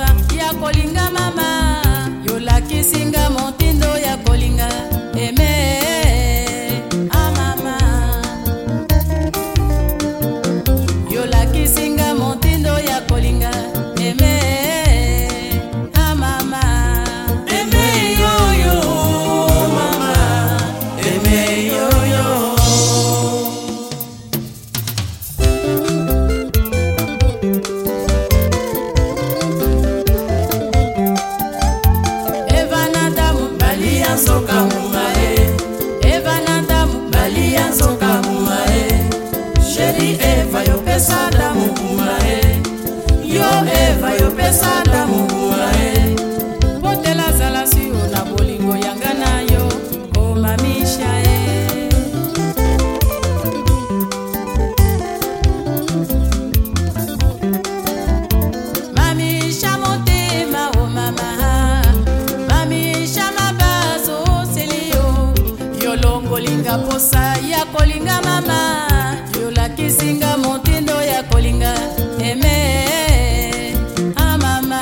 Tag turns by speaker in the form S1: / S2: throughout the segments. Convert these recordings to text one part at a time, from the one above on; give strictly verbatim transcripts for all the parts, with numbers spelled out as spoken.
S1: posa ya kolinga mama, yola kisinga motindo ya kolinga eme ah mama, yola kisinga motindo ya kolinga eme ah mama, eme yo yo mama, eme yo yo. Soka mumae, Eva nadamu bali ya soka mumae. Sheri Eva yo pesa damu mumae, yo Eva yo pesa damu mumae. Potela zala si una bolingo yanga na yo, o mamisha e. Mamisha motema o mama, mamisha kolinga posa ya kolinga mama, yola kisinga motindo ya kolinga eme ah mama,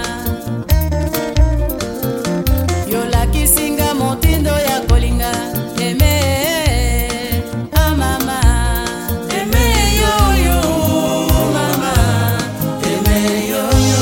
S1: yola kisinga motindo ya kolinga eme ah mama, eme yo yo mama, eme yo yo.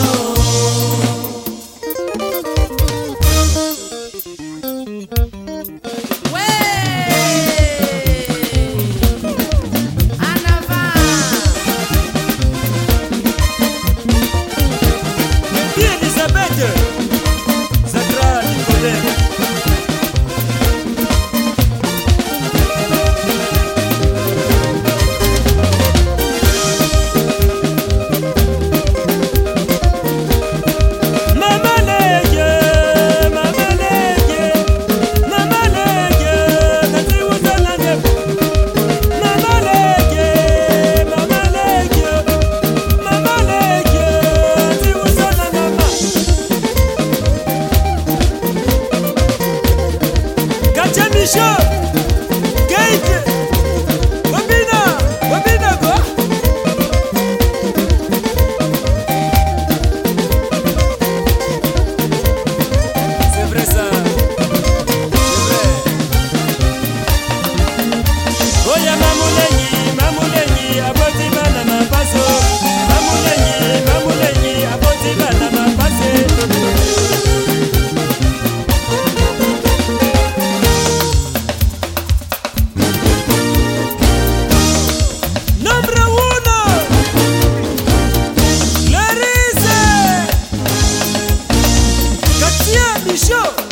S2: Show.